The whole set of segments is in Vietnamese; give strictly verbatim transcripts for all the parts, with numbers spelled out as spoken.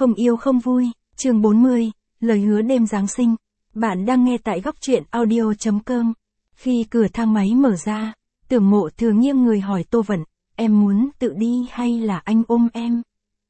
Không yêu không vui, chương bốn mươi, lời hứa đêm Giáng sinh. Bạn đang nghe tại góc truyện audio chấm com. Khi cửa thang máy mở ra, Tưởng Mộ Thừa nghiêng người hỏi Tô Vận, em muốn tự đi hay là anh ôm em?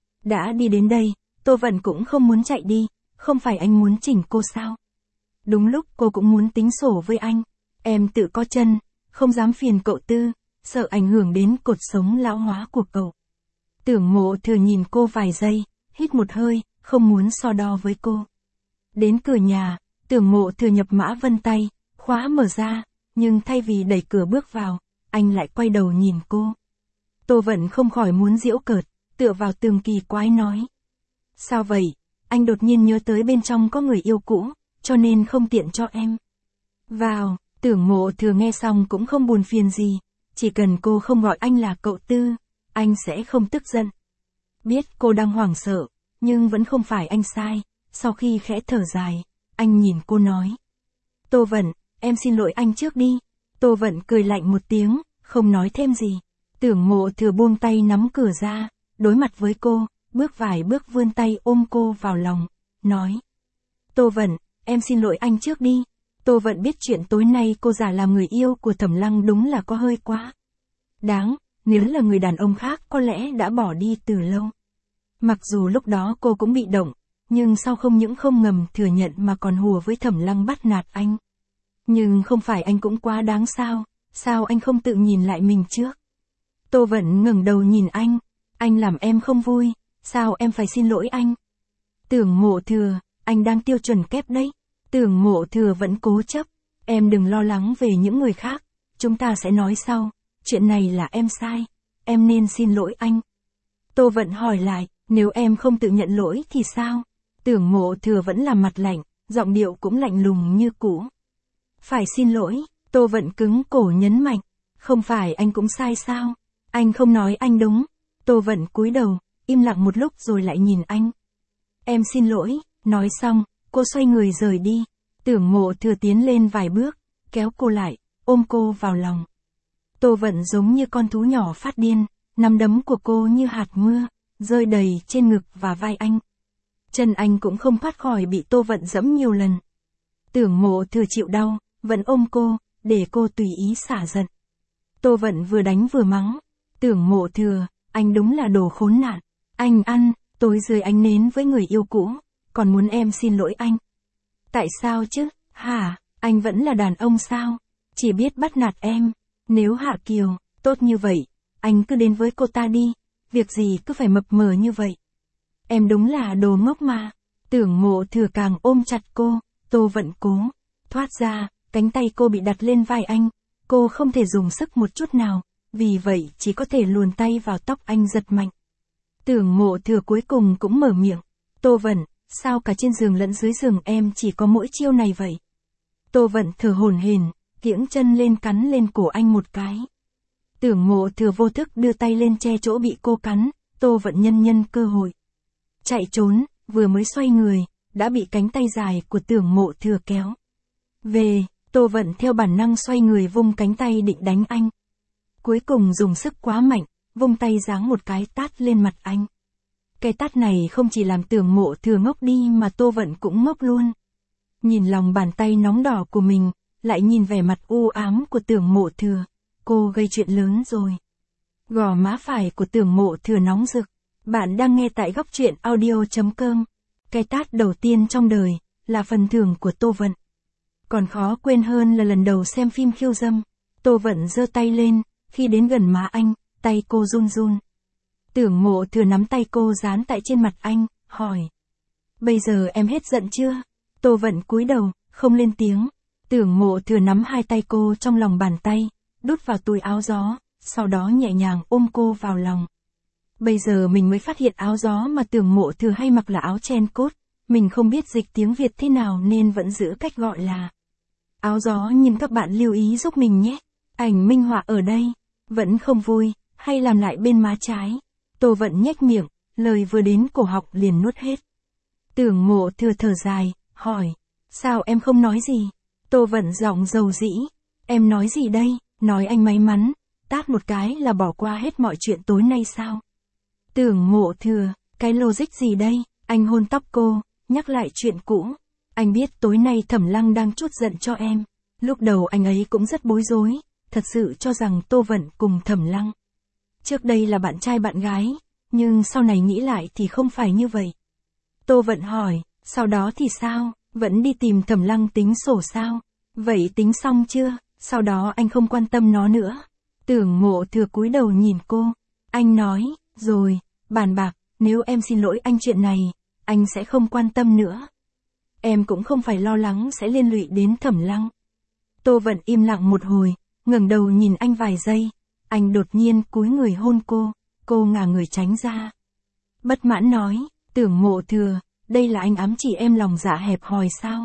Đã đi đến đây, Tô Vận cũng không muốn chạy đi, không phải anh muốn chỉnh cô sao? Đúng lúc cô cũng muốn tính sổ với anh, em tự có chân, không dám phiền cậu Tư, sợ ảnh hưởng đến cột sống lão hóa của cậu. Tưởng Mộ Thừa nhìn cô vài giây, hít một hơi, không muốn so đo với cô. Đến cửa nhà, Tưởng Mộ Thừa nhập mã vân tay, khóa mở ra, nhưng thay vì đẩy cửa bước vào, anh lại quay đầu nhìn cô. Tô Vận không khỏi muốn giễu cợt, tựa vào tường kỳ quái nói. Sao vậy? Anh đột nhiên nhớ tới bên trong có người yêu cũ, cho nên không tiện cho em. Vào, Tưởng Mộ Thừa nghe xong cũng không buồn phiền gì, chỉ cần cô không gọi anh là cậu Tư, anh sẽ không tức giận. Biết cô đang hoảng sợ, nhưng vẫn không phải anh sai, sau khi khẽ thở dài, anh nhìn cô nói. Tô Vận, em xin lỗi anh trước đi. Tô Vận cười lạnh một tiếng, không nói thêm gì. Tưởng Mộ Thừa buông tay nắm cửa ra, đối mặt với cô, bước vài bước vươn tay ôm cô vào lòng, nói. Tô Vận, em xin lỗi anh trước đi. Tô Vận biết chuyện tối nay cô giả làm người yêu của Thẩm Lăng đúng là có hơi quá đáng, nếu là người đàn ông khác có lẽ đã bỏ đi từ lâu. Mặc dù lúc đó cô cũng bị động, nhưng sau không những không ngầm thừa nhận mà còn hùa với Thẩm Lăng bắt nạt anh. Nhưng không phải anh cũng quá đáng sao, sao anh không tự nhìn lại mình trước? Tô Vận ngẩng đầu nhìn anh, anh làm em không vui, sao em phải xin lỗi anh? Tưởng Mộ Thừa, anh đang tiêu chuẩn kép đấy. Tưởng Mộ Thừa vẫn cố chấp, em đừng lo lắng về những người khác, chúng ta sẽ nói sau, chuyện này là em sai, em nên xin lỗi anh. Tô Vận hỏi lại, nếu em không tự nhận lỗi thì sao? Tưởng Mộ Thừa vẫn làm mặt lạnh, giọng điệu cũng lạnh lùng như cũ. Phải xin lỗi, Tô Vận cứng cổ nhấn mạnh, không phải anh cũng sai sao? Anh không nói anh đúng. Tô Vận cúi đầu, im lặng một lúc rồi lại nhìn anh. Em xin lỗi, nói xong, cô xoay người rời đi. Tưởng Mộ Thừa tiến lên vài bước, kéo cô lại, ôm cô vào lòng. Tô Vận giống như con thú nhỏ phát điên, nắm đấm của cô như hạt mưa, rơi đầy trên ngực và vai anh. Chân anh cũng không thoát khỏi bị Tô Vận giẫm nhiều lần. Tưởng Mộ Thừa chịu đau, vẫn ôm cô, để cô tùy ý xả giận. Tô Vận vừa đánh vừa mắng. Tưởng Mộ Thừa, anh đúng là đồ khốn nạn. Anh ăn, tối dưới ánh nến với người yêu cũ, còn muốn em xin lỗi anh. Tại sao chứ, hả, anh vẫn là đàn ông sao? Chỉ biết bắt nạt em. Nếu Hạ Kiều, tốt như vậy, anh cứ đến với cô ta đi, việc gì cứ phải mập mờ như vậy. Em đúng là đồ ngốc mà. Tưởng Mộ Thừa càng ôm chặt cô, Tô Vận cố thoát ra, cánh tay cô bị đặt lên vai anh, cô không thể dùng sức một chút nào, vì vậy chỉ có thể luồn tay vào tóc anh giật mạnh. Tưởng Mộ Thừa cuối cùng cũng mở miệng, Tô Vận, sao cả trên giường lẫn dưới giường em chỉ có mỗi chiêu này vậy? Tô Vận thở hổn hển, kiễng chân lên cắn lên cổ anh một cái. Tưởng Mộ Thừa vô thức đưa tay lên che chỗ bị cô cắn, Tô Vận nhân nhân cơ hội chạy trốn, vừa mới xoay người, đã bị cánh tay dài của Tưởng Mộ Thừa kéo về. Tô Vận theo bản năng xoay người vung cánh tay định đánh anh. Cuối cùng dùng sức quá mạnh, vung tay giáng một cái tát lên mặt anh. Cái tát này không chỉ làm Tưởng Mộ Thừa ngốc đi mà Tô Vận cũng ngốc luôn. Nhìn lòng bàn tay nóng đỏ của mình, lại nhìn vẻ mặt u ám của Tưởng Mộ Thừa, cô gây chuyện lớn rồi. Gò má phải của Tưởng Mộ Thừa nóng rực. Bạn đang nghe tại góc truyện audio chấm com. Cái tát đầu tiên trong đời, là phần thưởng của Tô Vận. Còn khó quên hơn là lần đầu xem phim khiêu dâm. Tô Vận giơ tay lên, khi đến gần má anh, tay cô run run. Tưởng Mộ Thừa nắm tay cô dán tại trên mặt anh, hỏi. Bây giờ em hết giận chưa? Tô Vận cúi đầu, không lên tiếng. Tưởng Mộ Thừa nắm hai tay cô trong lòng bàn tay, đút vào túi áo gió, sau đó nhẹ nhàng ôm cô vào lòng. Bây giờ mình mới phát hiện áo gió mà Tưởng Mộ Thừa hay mặc là áo chen cốt, mình không biết dịch tiếng Việt thế nào nên vẫn giữ cách gọi là áo gió, nhưng các bạn lưu ý giúp mình nhé. Ảnh minh họa ở đây, vẫn không vui, hay làm lại bên má trái. Tô Vận nhếch miệng, lời vừa đến cổ họng liền nuốt hết. Tưởng Mộ Thừa thở dài, hỏi, sao em không nói gì? Tô Vận giọng dầu dĩ, em nói gì đây, nói anh may mắn, tát một cái là bỏ qua hết mọi chuyện tối nay sao? Tưởng Mộ Thừa, cái logic gì đây, Anh hôn tóc cô, nhắc lại chuyện cũ. Anh biết tối nay Thẩm Lăng đang trút giận cho em. Lúc đầu anh ấy cũng rất bối rối, thật sự cho rằng Tô Vận cùng Thẩm Lăng trước đây là bạn trai bạn gái, nhưng sau này nghĩ lại thì không phải như vậy. Tô Vận hỏi, sau đó thì sao, vẫn đi tìm Thẩm Lăng tính sổ sao? Vậy tính xong chưa? Sau đó anh không quan tâm nó nữa. Tưởng Mộ Thừa cúi đầu nhìn cô. Anh nói, rồi, bàn bạc, nếu em xin lỗi anh chuyện này, anh sẽ không quan tâm nữa. Em cũng không phải lo lắng sẽ liên lụy đến Thẩm Lăng. Tô Vận im lặng một hồi, ngẩng đầu nhìn anh vài giây. Anh đột nhiên cúi người hôn cô, cô ngả người tránh ra. Bất mãn nói, Tưởng Mộ Thừa, đây là anh ám chỉ em lòng dạ hẹp hòi sao?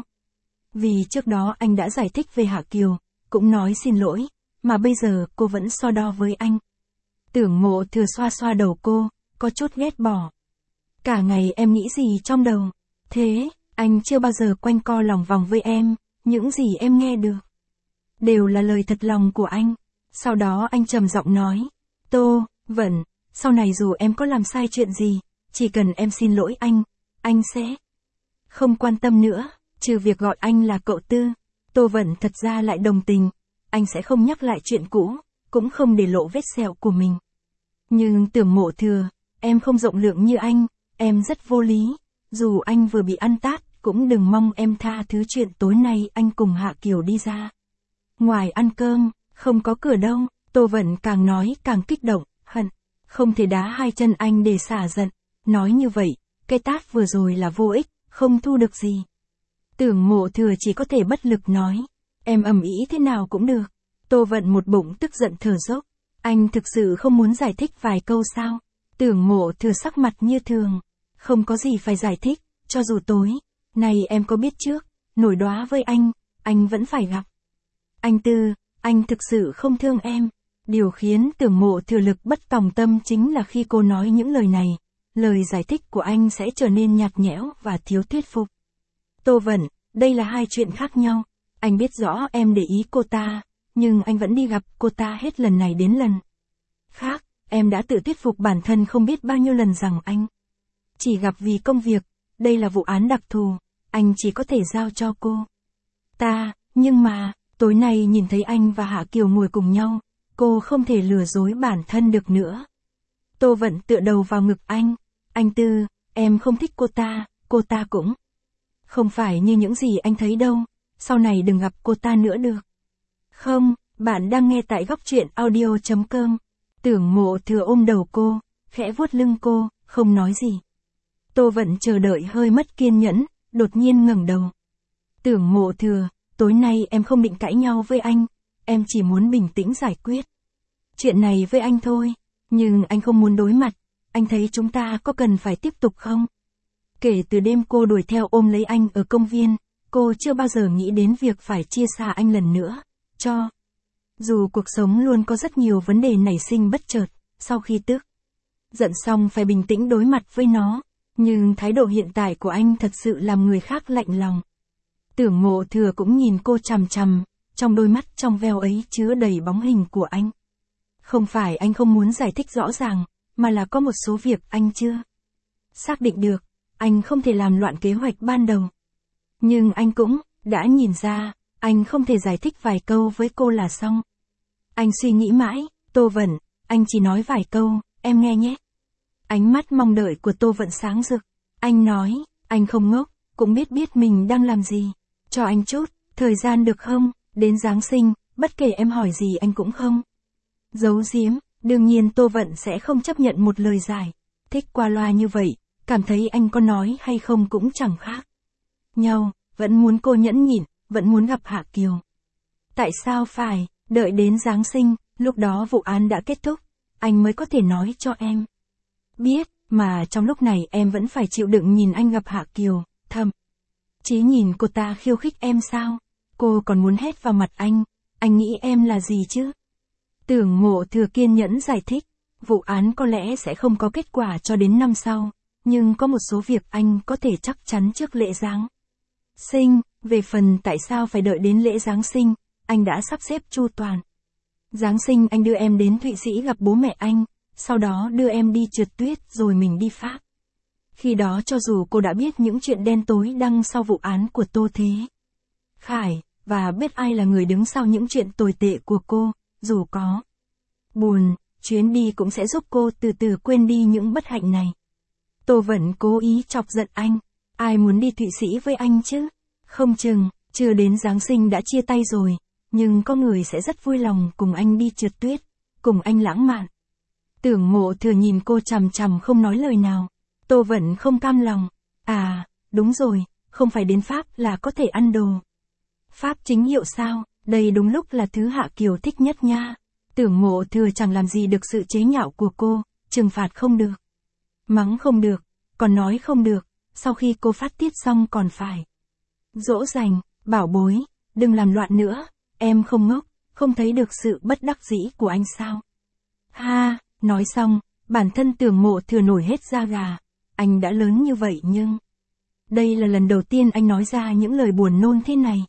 Vì trước đó anh đã giải thích về Hạ Kiều, cũng nói xin lỗi, mà bây giờ cô vẫn so đo với anh. Tưởng Mộ Thừa xoa xoa đầu cô, có chút ghét bỏ. Cả ngày em nghĩ gì trong đầu? Thế, anh chưa bao giờ quanh co lòng vòng với em, những gì em nghe được đều là lời thật lòng của anh. Sau đó anh trầm giọng nói, Tô Vận, sau này dù em có làm sai chuyện gì, chỉ cần em xin lỗi anh, anh sẽ không quan tâm nữa, trừ việc gọi anh là cậu Tư. Tô Vận thật ra lại đồng tình, anh sẽ không nhắc lại chuyện cũ, cũng không để lộ vết sẹo của mình. Nhưng Tưởng Mộ Thừa, em không rộng lượng như anh, em rất vô lý, dù anh vừa bị ăn tát, cũng đừng mong em tha thứ chuyện tối nay anh cùng Hạ Kiều đi ra ngoài ăn cơm, không có cửa đâu. Tô Vận càng nói càng kích động, hận, không thể đá hai chân anh để xả giận, nói như vậy, cái tát vừa rồi là vô ích, không thu được gì. Tưởng Mộ Thừa chỉ có thể bất lực nói, em ầm ĩ thế nào cũng được. Tô Vận một bụng tức giận thở dốc, anh thực sự không muốn giải thích vài câu sao? Tưởng Mộ Thừa sắc mặt như thường, không có gì phải giải thích, cho dù tối nay em có biết trước, nổi đóa với anh, anh vẫn phải gặp. Anh Tư, anh thực sự không thương em. Điều khiến Tưởng Mộ Thừa lực bất tòng tâm chính là khi cô nói những lời này, lời giải thích của anh sẽ trở nên nhạt nhẽo và thiếu thuyết phục. Tô Vận, đây là hai chuyện khác nhau. Anh biết rõ em để ý cô ta, nhưng anh vẫn đi gặp cô ta hết lần này đến lần khác. Em đã tự thuyết phục bản thân không biết bao nhiêu lần rằng anh chỉ gặp vì công việc, đây là vụ án đặc thù, anh chỉ có thể giao cho cô ta, nhưng mà, tối nay nhìn thấy anh và Hạ Kiều ngồi cùng nhau, cô không thể lừa dối bản thân được nữa. Tô Vận tựa đầu vào ngực anh, anh Tư, em không thích cô ta, cô ta cũng không phải như những gì anh thấy đâu, sau này đừng gặp cô ta nữa được không? Bạn đang nghe tại góc truyện audio chấm com. Tưởng Mộ Thừa ôm đầu cô, khẽ vuốt lưng cô, không nói gì. Tô Vận chờ đợi hơi mất kiên nhẫn, đột nhiên ngẩng đầu. Tưởng Mộ Thừa, tối nay em không định cãi nhau với anh, em chỉ muốn bình tĩnh giải quyết chuyện này với anh thôi, nhưng anh không muốn đối mặt, anh thấy chúng ta có cần phải tiếp tục không? Kể từ đêm cô đuổi theo ôm lấy anh ở công viên, cô chưa bao giờ nghĩ đến việc phải chia xa anh lần nữa, cho dù cuộc sống luôn có rất nhiều vấn đề nảy sinh bất chợt, sau khi tức giận xong phải bình tĩnh đối mặt với nó, nhưng thái độ hiện tại của anh thật sự làm người khác lạnh lòng. Tưởng Mộ Thừa cũng nhìn cô chằm chằm, trong đôi mắt trong veo ấy chứa đầy bóng hình của anh. Không phải anh không muốn giải thích rõ ràng, mà là có một số việc anh chưa xác định được, anh không thể làm loạn kế hoạch ban đầu. Nhưng anh cũng đã nhìn ra, anh không thể giải thích vài câu với cô là xong. Anh suy nghĩ mãi, Tô Vận, anh chỉ nói vài câu, em nghe nhé. Ánh mắt mong đợi của Tô Vận sáng rực. Anh nói, anh không ngốc, cũng biết biết mình đang làm gì. Cho anh chút thời gian được không? Đến Giáng sinh, bất kể em hỏi gì anh cũng không giấu giếm. Đương nhiên Tô Vận sẽ không chấp nhận một lời giải thích qua loa như vậy, cảm thấy anh có nói hay không cũng chẳng khác nhau, vẫn muốn cô nhẫn nhịn, vẫn muốn gặp Hạ Kiều. Tại sao phải đợi đến Giáng sinh, lúc đó vụ án đã kết thúc, anh mới có thể nói cho em biết, mà trong lúc này em vẫn phải chịu đựng nhìn anh gặp Hạ Kiều, thầm chí nhìn cô ta khiêu khích em sao? Cô còn muốn hét vào mặt anh, anh nghĩ em là gì chứ? Tưởng Mộ Thừa kiên nhẫn giải thích, vụ án có lẽ sẽ không có kết quả cho đến năm sau, nhưng có một số việc anh có thể chắc chắn trước lễ Giáng sinh. Về phần tại sao phải đợi đến lễ Giáng sinh, anh đã sắp xếp chu toàn. Giáng sinh anh đưa em đến Thụy Sĩ gặp bố mẹ anh, sau đó đưa em đi trượt tuyết rồi mình đi Pháp. Khi đó cho dù cô đã biết những chuyện đen tối đằng sau vụ án của Tô Thế Khải, và biết ai là người đứng sau những chuyện tồi tệ của cô, dù có buồn, chuyến đi cũng sẽ giúp cô từ từ quên đi những bất hạnh này. Tô Vận cố ý chọc giận anh. Ai muốn đi Thụy Sĩ với anh chứ? Không chừng, chưa đến Giáng sinh đã chia tay rồi, nhưng có người sẽ rất vui lòng cùng anh đi trượt tuyết, cùng anh lãng mạn. Tưởng Mộ Thừa nhìn cô chằm chằm không nói lời nào. Tô Vận không cam lòng. À, đúng rồi, không phải đến Pháp là có thể ăn đồ Pháp chính hiệu sao? Đây đúng lúc là thứ Hạ Kiều thích nhất nha. Tưởng Mộ Thừa chẳng làm gì được sự chế nhạo của cô, trừng phạt không được, mắng không được, còn nói không được, sau khi cô phát tiết xong còn phải dỗ dành, bảo bối, đừng làm loạn nữa, em không ngốc, không thấy được sự bất đắc dĩ của anh sao? Ha, nói xong, bản thân Tưởng Mộ Thừa nổi hết da gà, anh đã lớn như vậy nhưng đây là lần đầu tiên anh nói ra những lời buồn nôn thế này.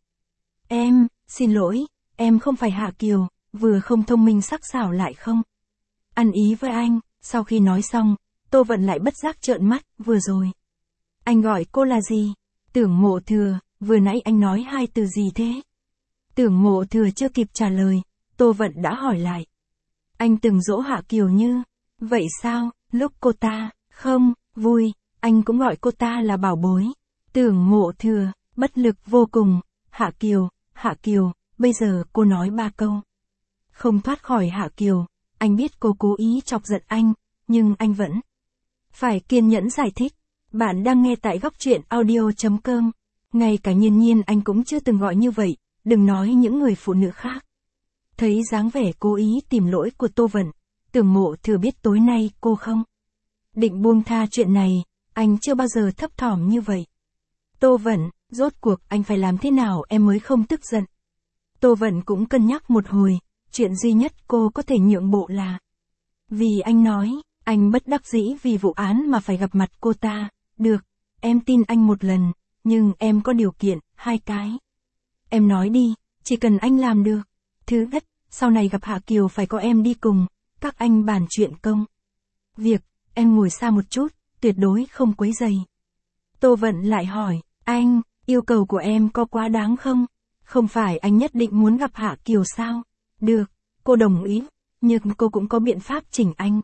Em, xin lỗi, em không phải Hạ Kiều, vừa không thông minh sắc sảo lại không ăn ý với anh. Sau khi nói xong, Tô Vận lại bất giác trợn mắt. Vừa rồi anh gọi cô là gì? Tưởng Mộ Thừa, vừa nãy anh nói hai từ gì thế? Tưởng Mộ Thừa chưa kịp trả lời, Tô Vận đã hỏi lại. Anh từng dỗ Hạ Kiều như vậy sao? Lúc cô ta không vui, anh cũng gọi cô ta là bảo bối. Tưởng Mộ Thừa bất lực vô cùng. Hạ Kiều, Hạ Kiều, bây giờ cô nói ba câu không thoát khỏi Hạ Kiều. Anh biết cô cố ý chọc giận anh, nhưng anh vẫn phải kiên nhẫn giải thích. Bạn đang nghe tại góc truyện audio chấm com. Ngay cả Nhiên Nhiên anh cũng chưa từng gọi như vậy, đừng nói những người phụ nữ khác. Thấy dáng vẻ cố ý tìm lỗi của Tô Vận, Tưởng Mộ Thừa biết tối nay cô không định buông tha chuyện này, anh chưa bao giờ thấp thỏm như vậy. Tô Vận, rốt cuộc anh phải làm thế nào em mới không tức giận? Tô Vận cũng cân nhắc một hồi, chuyện duy nhất cô có thể nhượng bộ là vì anh nói, anh bất đắc dĩ vì vụ án mà phải gặp mặt cô ta. Được, em tin anh một lần, nhưng em có điều kiện, hai cái. Em nói đi, chỉ cần anh làm được. Thứ nhất, sau này gặp Hạ Kiều phải có em đi cùng, các anh bàn chuyện công việc, em ngồi xa một chút, tuyệt đối không quấy rầy. Tô Vận lại hỏi, anh, yêu cầu của em có quá đáng không? Không phải anh nhất định muốn gặp Hạ Kiều sao? Được, cô đồng ý, nhưng cô cũng có biện pháp chỉnh anh.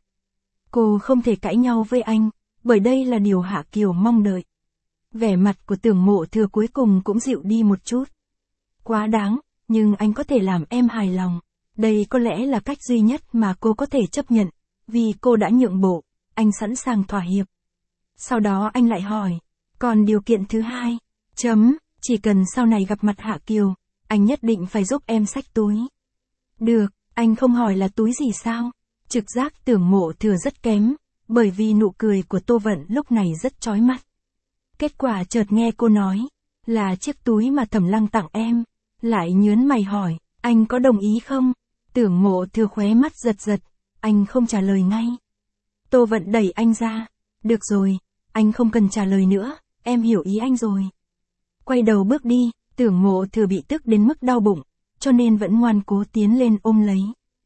Cô không thể cãi nhau với anh, bởi đây là điều Hạ Kiều mong đợi. Vẻ mặt của Tưởng Mộ Thừa cuối cùng cũng dịu đi một chút. Quá đáng, nhưng anh có thể làm em hài lòng. Đây có lẽ là cách duy nhất mà cô có thể chấp nhận, vì cô đã nhượng bộ, anh sẵn sàng thỏa hiệp. Sau đó anh lại hỏi, còn điều kiện thứ hai, chấm, chỉ cần sau này gặp mặt Hạ Kiều, anh nhất định phải giúp em xách túi. Được, anh không hỏi là túi gì sao? Trực giác Tưởng Mộ Thừa rất kém, bởi vì nụ cười của Tô Vận lúc này rất chói mắt. Kết quả chợt nghe cô nói, là chiếc túi mà Thẩm Lăng tặng em, lại nhớn mày hỏi, anh có đồng ý không? Tưởng Mộ Thừa khóe mắt giật giật, anh không trả lời ngay. Tô Vận đẩy anh ra, được rồi, anh không cần trả lời nữa, em hiểu ý anh rồi. Quay đầu bước đi, Tưởng Mộ Thừa bị tức đến mức đau bụng, cho nên vẫn ngoan cố tiến lên ôm lấy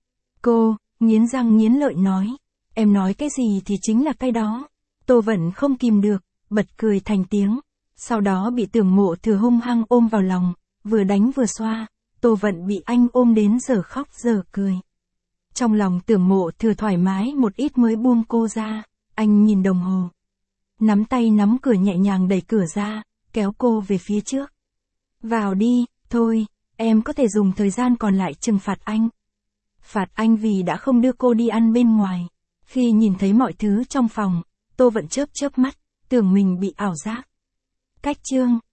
cô, nghiến răng nghiến lợi nói, em nói cái gì thì chính là cái đó. Tô Vận không kìm được, bật cười thành tiếng, sau đó bị Tưởng Mộ Thừa hung hăng ôm vào lòng, vừa đánh vừa xoa, Tô Vận bị anh ôm đến giờ khóc giờ cười. Trong lòng Tưởng Mộ Thừa thoải mái một ít mới buông cô ra, anh nhìn đồng hồ, nắm tay nắm cửa nhẹ nhàng đẩy cửa ra, kéo cô về phía trước. Vào đi, thôi, em có thể dùng thời gian còn lại trừng phạt anh. Phạt anh vì đã không đưa cô đi ăn bên ngoài. Khi nhìn thấy mọi thứ trong phòng, Tô Vận chớp chớp mắt, tưởng mình bị ảo giác. Cách chương